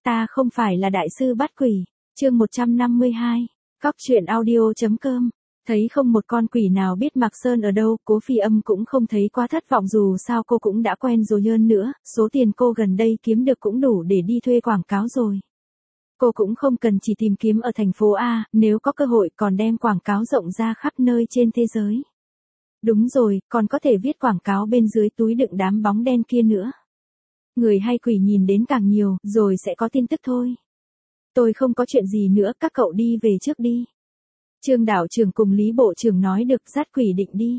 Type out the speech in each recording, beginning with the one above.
ta không phải là đại sư bắt quỷ. Chương 152. Cóc truyện audio.com. Thấy không một con quỷ nào biết Mạc Sơn ở đâu, Cố Phi Âm cũng không thấy quá thất vọng, dù sao cô cũng đã quen rồi, hơn nữa, số tiền cô gần đây kiếm được cũng đủ để đi thuê quảng cáo rồi. Cô cũng không cần chỉ tìm kiếm ở thành phố A, nếu có cơ hội còn đem quảng cáo rộng ra khắp nơi trên thế giới. Đúng rồi, còn có thể viết quảng cáo bên dưới túi đựng đám bóng đen kia nữa. Người hay quỷ nhìn đến càng nhiều, rồi sẽ có tin tức thôi. Tôi không có chuyện gì nữa, các cậu đi về trước đi. Trương đạo trưởng cùng Lý bộ trưởng nói được, dắt quỷ định đi.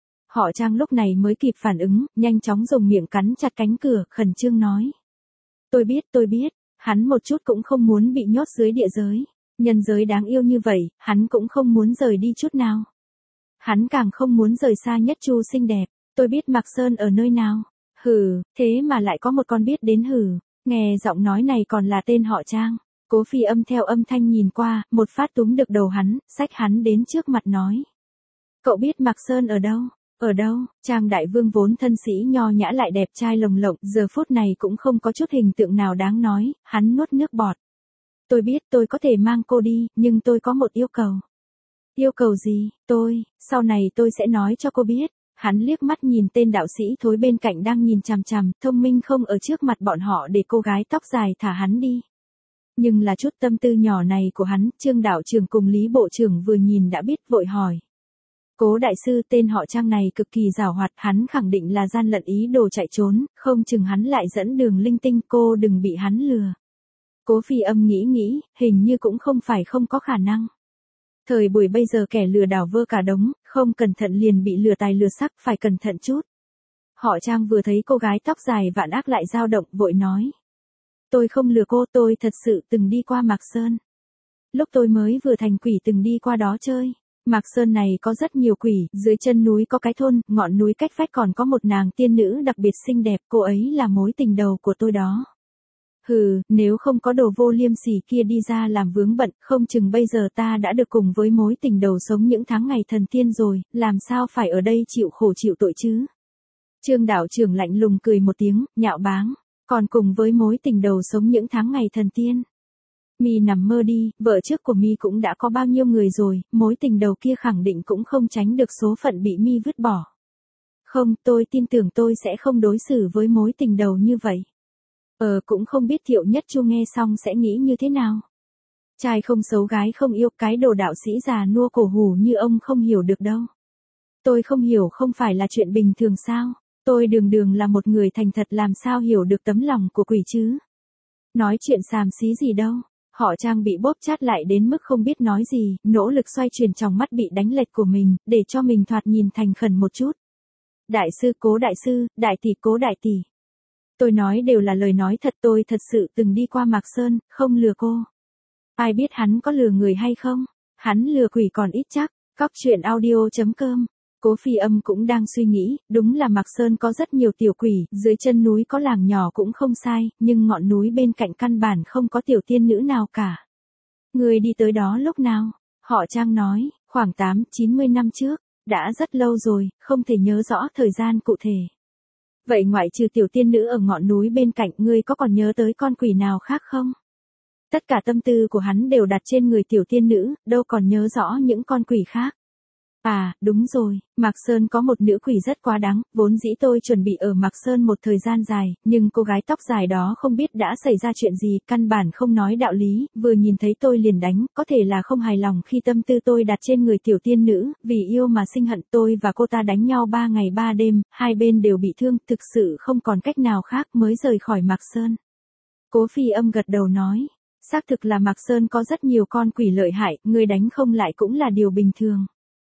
Họ Trang lúc này mới kịp phản ứng, nhanh chóng dùng miệng cắn chặt cánh cửa, khẩn trương nói. Tôi biết, hắn một chút cũng không muốn bị nhốt dưới địa giới. Nhân giới đáng yêu như vậy, hắn cũng không muốn rời đi chút nào. Hắn càng không muốn rời xa Nhất Chu xinh đẹp. Tôi biết Mạc Sơn ở nơi nào. Hừ, thế mà lại có một con biết đến hừ. Nghe giọng nói này còn là tên họ Trang. Cố Phi Âm theo âm thanh nhìn qua, một phát túm được đầu hắn, xách hắn đến trước mặt nói. Cậu biết Mạc Sơn ở đâu? Ở đâu? Trang đại vương vốn thân sĩ nho nhã lại đẹp trai lồng lộng, giờ phút này cũng không có chút hình tượng nào đáng nói, hắn nuốt nước bọt. Tôi biết tôi có thể mang cô đi, nhưng tôi có một yêu cầu. Yêu cầu gì? Sau này tôi sẽ nói cho cô biết. Hắn liếc mắt nhìn tên đạo sĩ thối bên cạnh đang nhìn chằm chằm, thông minh không ở trước mặt bọn họ để cô gái tóc dài thả hắn đi. Nhưng là chút tâm tư nhỏ này của hắn, Trương đạo trưởng cùng Lý bộ trưởng vừa nhìn đã biết, vội hỏi. Cố đại sư, tên họ Trang này cực kỳ giàu hoạt, hắn khẳng định là gian lận ý đồ chạy trốn, không chừng hắn lại dẫn đường linh tinh, cô đừng bị hắn lừa. Cố Phi Âm nghĩ, hình như cũng không phải không có khả năng. Thời buổi bây giờ kẻ lừa đảo vơ cả đống, không cẩn thận liền bị lừa tài lừa sắc, phải cẩn thận chút. Họ Trang vừa thấy cô gái tóc dài vạn ác lại dao động, vội nói. Tôi không lừa cô, tôi thật sự từng đi qua Mạc Sơn. Lúc tôi mới vừa thành quỷ từng đi qua đó chơi. Mạc Sơn này có rất nhiều quỷ, dưới chân núi có cái thôn, ngọn núi cách vách còn có một nàng tiên nữ đặc biệt xinh đẹp, cô ấy là mối tình đầu của tôi đó. Hừ, nếu không có đồ vô liêm sỉ kia đi ra làm vướng bận, không chừng bây giờ ta đã được cùng với mối tình đầu sống những tháng ngày thần tiên rồi, làm sao phải ở đây chịu khổ chịu tội chứ. Trương đạo trưởng lạnh lùng cười một tiếng, nhạo báng, còn cùng với mối tình đầu sống những tháng ngày thần tiên. Mi nằm mơ đi, vợ trước của Mi cũng đã có bao nhiêu người rồi, mối tình đầu kia khẳng định cũng không tránh được số phận bị Mi vứt bỏ. Không, tôi tin tưởng tôi sẽ không đối xử với mối tình đầu như vậy. Cũng không biết Thiệu Nhất Chu nghe xong sẽ nghĩ như thế nào. Trai không xấu gái không yêu, cái đồ đạo sĩ già nua cổ hủ như ông không hiểu được đâu. Tôi không hiểu không phải là chuyện bình thường sao, tôi đường là một người thành thật làm sao hiểu được tấm lòng của quỷ chứ. Nói chuyện xàm xí gì đâu, họ Trang bị bóp chát lại đến mức không biết nói gì, nỗ lực xoay chuyển tròng mắt bị đánh lệch của mình, để cho mình thoạt nhìn thành khẩn một chút. Đại sư, Cố đại sư, đại tỷ, Cố đại tỷ. Tôi nói đều là lời nói thật, tôi thật sự từng đi qua Mạc Sơn, không lừa cô. Ai biết hắn có lừa người hay không? Hắn lừa quỷ còn ít chắc. Cóc truyện audio.com. Cố Phi Âm cũng đang suy nghĩ, đúng là Mạc Sơn có rất nhiều tiểu quỷ, dưới chân núi có làng nhỏ cũng không sai, nhưng ngọn núi bên cạnh căn bản không có tiểu tiên nữ nào cả. Người đi tới đó lúc nào? Họ Trang nói, khoảng 8-90 năm trước, đã rất lâu rồi, không thể nhớ rõ thời gian cụ thể. Vậy ngoại trừ tiểu tiên nữ ở ngọn núi bên cạnh, ngươi có còn nhớ tới con quỷ nào khác không? Tất cả tâm tư của hắn đều đặt trên người tiểu tiên nữ, đâu còn nhớ rõ những con quỷ khác. À, đúng rồi, Mạc Sơn có một nữ quỷ rất quá đáng, vốn dĩ tôi chuẩn bị ở Mạc Sơn một thời gian dài, nhưng cô gái tóc dài đó không biết đã xảy ra chuyện gì, căn bản không nói đạo lý, vừa nhìn thấy tôi liền đánh, có thể là không hài lòng khi tâm tư tôi đặt trên người tiểu tiên nữ, vì yêu mà sinh hận, tôi và cô ta đánh nhau 3 ngày 3 đêm, hai bên đều bị thương, thực sự không còn cách nào khác mới rời khỏi Mạc Sơn. Cố Phi Âm gật đầu nói, xác thực là Mạc Sơn có rất nhiều con quỷ lợi hại, người đánh không lại cũng là điều bình thường.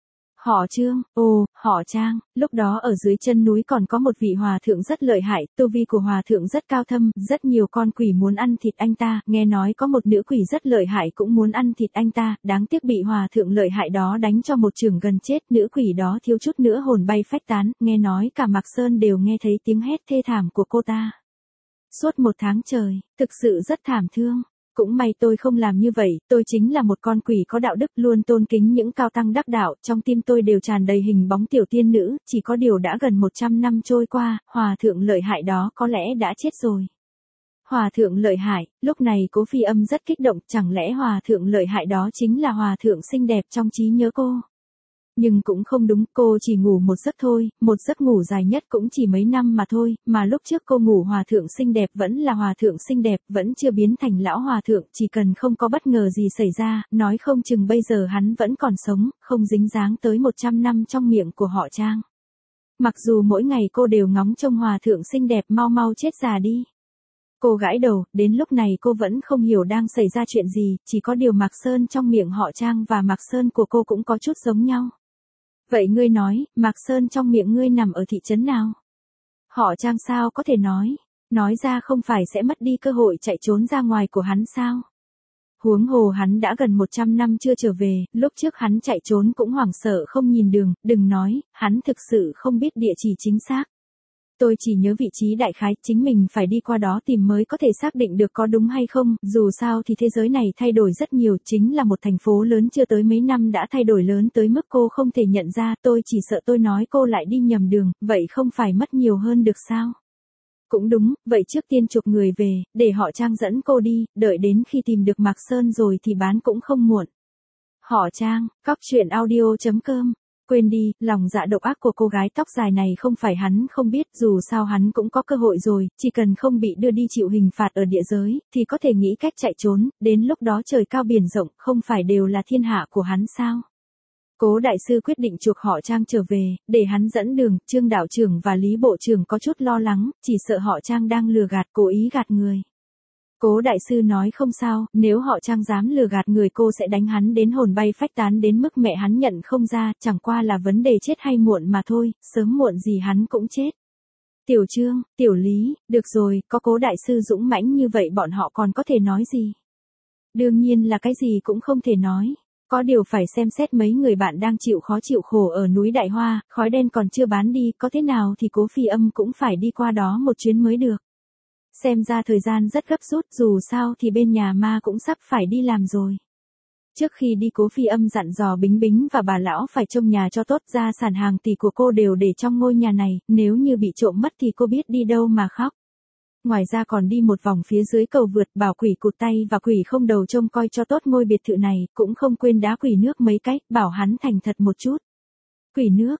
Họ Trương, họ Trang, lúc đó ở dưới chân núi còn có một vị hòa thượng rất lợi hại, tu vi của hòa thượng rất cao thâm, rất nhiều con quỷ muốn ăn thịt anh ta, nghe nói có một nữ quỷ rất lợi hại cũng muốn ăn thịt anh ta, đáng tiếc bị hòa thượng lợi hại đó đánh cho một chưởng gần chết, nữ quỷ đó thiếu chút nữa hồn bay phách tán, nghe nói cả Mạc Sơn đều nghe thấy tiếng hét thê thảm của cô ta. Suốt 1 tháng trời, thực sự rất thảm thương. Cũng may tôi không làm như vậy, tôi chính là một con quỷ có đạo đức, luôn tôn kính những cao tăng đắc đạo, trong tim tôi đều tràn đầy hình bóng tiểu tiên nữ, chỉ có điều đã gần 100 năm trôi qua, hòa thượng lợi hại đó có lẽ đã chết rồi. Hòa thượng lợi hại, lúc này Cố Phi Âm rất kích động, chẳng lẽ hòa thượng lợi hại đó chính là hòa thượng xinh đẹp trong trí nhớ cô? Nhưng cũng không đúng, cô chỉ ngủ một giấc thôi, một giấc ngủ dài nhất cũng chỉ mấy năm mà thôi, mà lúc trước cô ngủ hòa thượng xinh đẹp vẫn là hòa thượng xinh đẹp, vẫn chưa biến thành lão hòa thượng, chỉ cần không có bất ngờ gì xảy ra, nói không chừng bây giờ hắn vẫn còn sống, không dính dáng tới 100 năm trong miệng của họ Trang. Mặc dù mỗi ngày cô đều ngóng trông hòa thượng xinh đẹp mau mau chết già đi. Cô gãi đầu, đến lúc này cô vẫn không hiểu đang xảy ra chuyện gì, chỉ có điều Mạc Sơn trong miệng họ Trang và Mạc Sơn của cô cũng có chút giống nhau. Vậy ngươi nói, Mạc Sơn trong miệng ngươi nằm ở thị trấn nào? Họ Trang sao có thể nói ra không phải sẽ mất đi cơ hội chạy trốn ra ngoài của hắn sao? Huống hồ hắn đã gần 100 năm chưa trở về, lúc trước hắn chạy trốn cũng hoảng sợ không nhìn đường, đừng nói, hắn thực sự không biết địa chỉ chính xác. Tôi chỉ nhớ vị trí đại khái, chính mình phải đi qua đó tìm mới có thể xác định được có đúng hay không, dù sao thì thế giới này thay đổi rất nhiều, chính là một thành phố lớn chưa tới mấy năm đã thay đổi lớn tới mức cô không thể nhận ra, tôi chỉ sợ tôi nói cô lại đi nhầm đường, vậy không phải mất nhiều hơn được sao? Cũng đúng, vậy trước tiên chụp người về, để họ Trang dẫn cô đi, đợi đến khi tìm được Mạc Sơn rồi thì bán cũng không muộn. Họ Trang, coctruyện.audio.com. Quên đi, lòng dạ độc ác của cô gái tóc dài này không phải hắn không biết, dù sao hắn cũng có cơ hội rồi, chỉ cần không bị đưa đi chịu hình phạt ở địa giới, thì có thể nghĩ cách chạy trốn, đến lúc đó trời cao biển rộng, không phải đều là thiên hạ của hắn sao? Cố đại sư quyết định chuộc họ Trang trở về, để hắn dẫn đường, Trương đạo trưởng và Lý bộ trưởng có chút lo lắng, chỉ sợ họ Trang đang lừa gạt, cố ý gạt người. Cố đại sư nói không sao, nếu họ Trang dám lừa gạt người cô sẽ đánh hắn đến hồn bay phách tán đến mức mẹ hắn nhận không ra, chẳng qua là vấn đề chết hay muộn mà thôi, sớm muộn gì hắn cũng chết. Tiểu Trương, Tiểu Lý, được rồi, có cố đại sư dũng mãnh như vậy bọn họ còn có thể nói gì? Đương nhiên là cái gì cũng không thể nói. Có điều phải xem xét mấy người bạn đang chịu khó chịu khổ ở núi Đại Hoa, khói đen còn chưa bán đi, có thế nào thì Cố Phi Âm cũng phải đi qua đó một chuyến mới được. Xem ra thời gian rất gấp rút, dù sao thì bên nhà ma cũng sắp phải đi làm rồi. Trước khi đi Cố Phi Âm dặn dò Bính Bính và bà lão phải trông nhà cho tốt, gia sản hàng tỷ của cô đều để trong ngôi nhà này, nếu như bị trộm mất thì cô biết đi đâu mà khóc. Ngoài ra còn đi một vòng phía dưới cầu vượt, bảo quỷ cụt tay và quỷ không đầu trông coi cho tốt ngôi biệt thự này, cũng không quên đá quỷ nước mấy cách, bảo hắn thành thật một chút. Quỷ nước,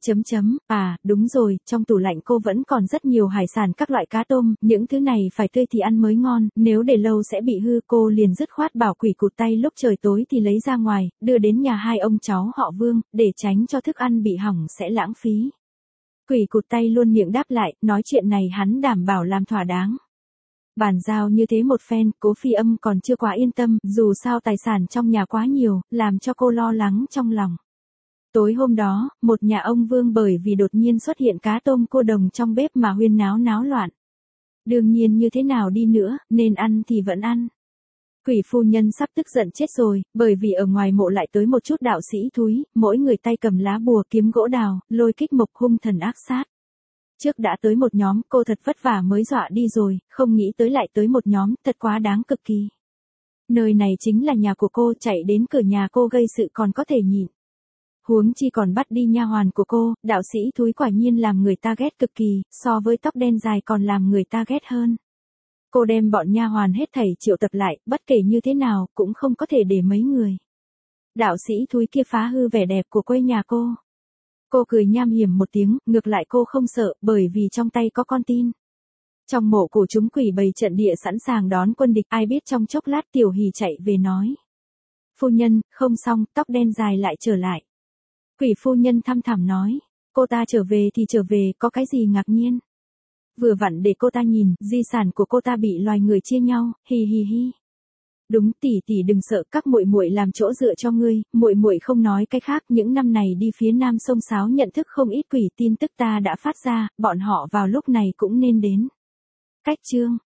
đúng rồi, trong tủ lạnh cô vẫn còn rất nhiều hải sản các loại cá tôm, những thứ này phải tươi thì ăn mới ngon, nếu để lâu sẽ bị hư, cô liền dứt khoát bảo quỷ cụt tay lúc trời tối thì lấy ra ngoài, đưa đến nhà hai ông cháu họ Vương, để tránh cho thức ăn bị hỏng sẽ lãng phí. Quỷ cụt tay luôn miệng đáp lại, nói chuyện này hắn đảm bảo làm thỏa đáng. Bàn giao như thế một phen, Cố Phi Âm còn chưa quá yên tâm, dù sao tài sản trong nhà quá nhiều, làm cho cô lo lắng trong lòng. Tối hôm đó, một nhà ông Vương bởi vì đột nhiên xuất hiện cá tôm cua đồng trong bếp mà huyên náo loạn. Đương nhiên như thế nào đi nữa, nên ăn thì vẫn ăn. Quỷ phu nhân sắp tức giận chết rồi, bởi vì ở ngoài mộ lại tới một chút đạo sĩ thúi, mỗi người tay cầm lá bùa kiếm gỗ đào, lôi kích mộc hung thần ác sát. Trước đã tới một nhóm, cô thật vất vả mới dọa đi rồi, không nghĩ tới lại tới một nhóm, thật quá đáng cực kỳ. Nơi này chính là nhà của cô, chạy đến cửa nhà cô gây sự còn có thể nhịn. Huống chi còn bắt đi nha hoàn của cô, đạo sĩ thúi quả nhiên làm người ta ghét cực kỳ, so với tóc đen dài còn làm người ta ghét hơn. Cô đem bọn nha hoàn hết thảy triệu tập lại, bất kể như thế nào, cũng không có thể để mấy người. Đạo sĩ thúi kia phá hư vẻ đẹp của quê nhà cô. Cô cười nham hiểm một tiếng, ngược lại cô không sợ, bởi vì trong tay có con tin. Trong mộ của chúng quỷ bày trận địa sẵn sàng đón quân địch, ai biết trong chốc lát Tiểu Hỷ chạy về nói. Phu nhân, không xong, tóc đen dài lại trở lại. Quỷ phu nhân thăm thẳm nói, cô ta trở về thì trở về, có cái gì ngạc nhiên. Vừa vặn để cô ta nhìn, di sản của cô ta bị loài người chia nhau, hi hi hi. Đúng, tỷ tỷ đừng sợ, các muội muội làm chỗ dựa cho ngươi, muội muội không nói cái khác, những năm này đi phía nam sông Sáo nhận thức không ít quỷ, tin tức ta đã phát ra, bọn họ vào lúc này cũng nên đến. Cách chương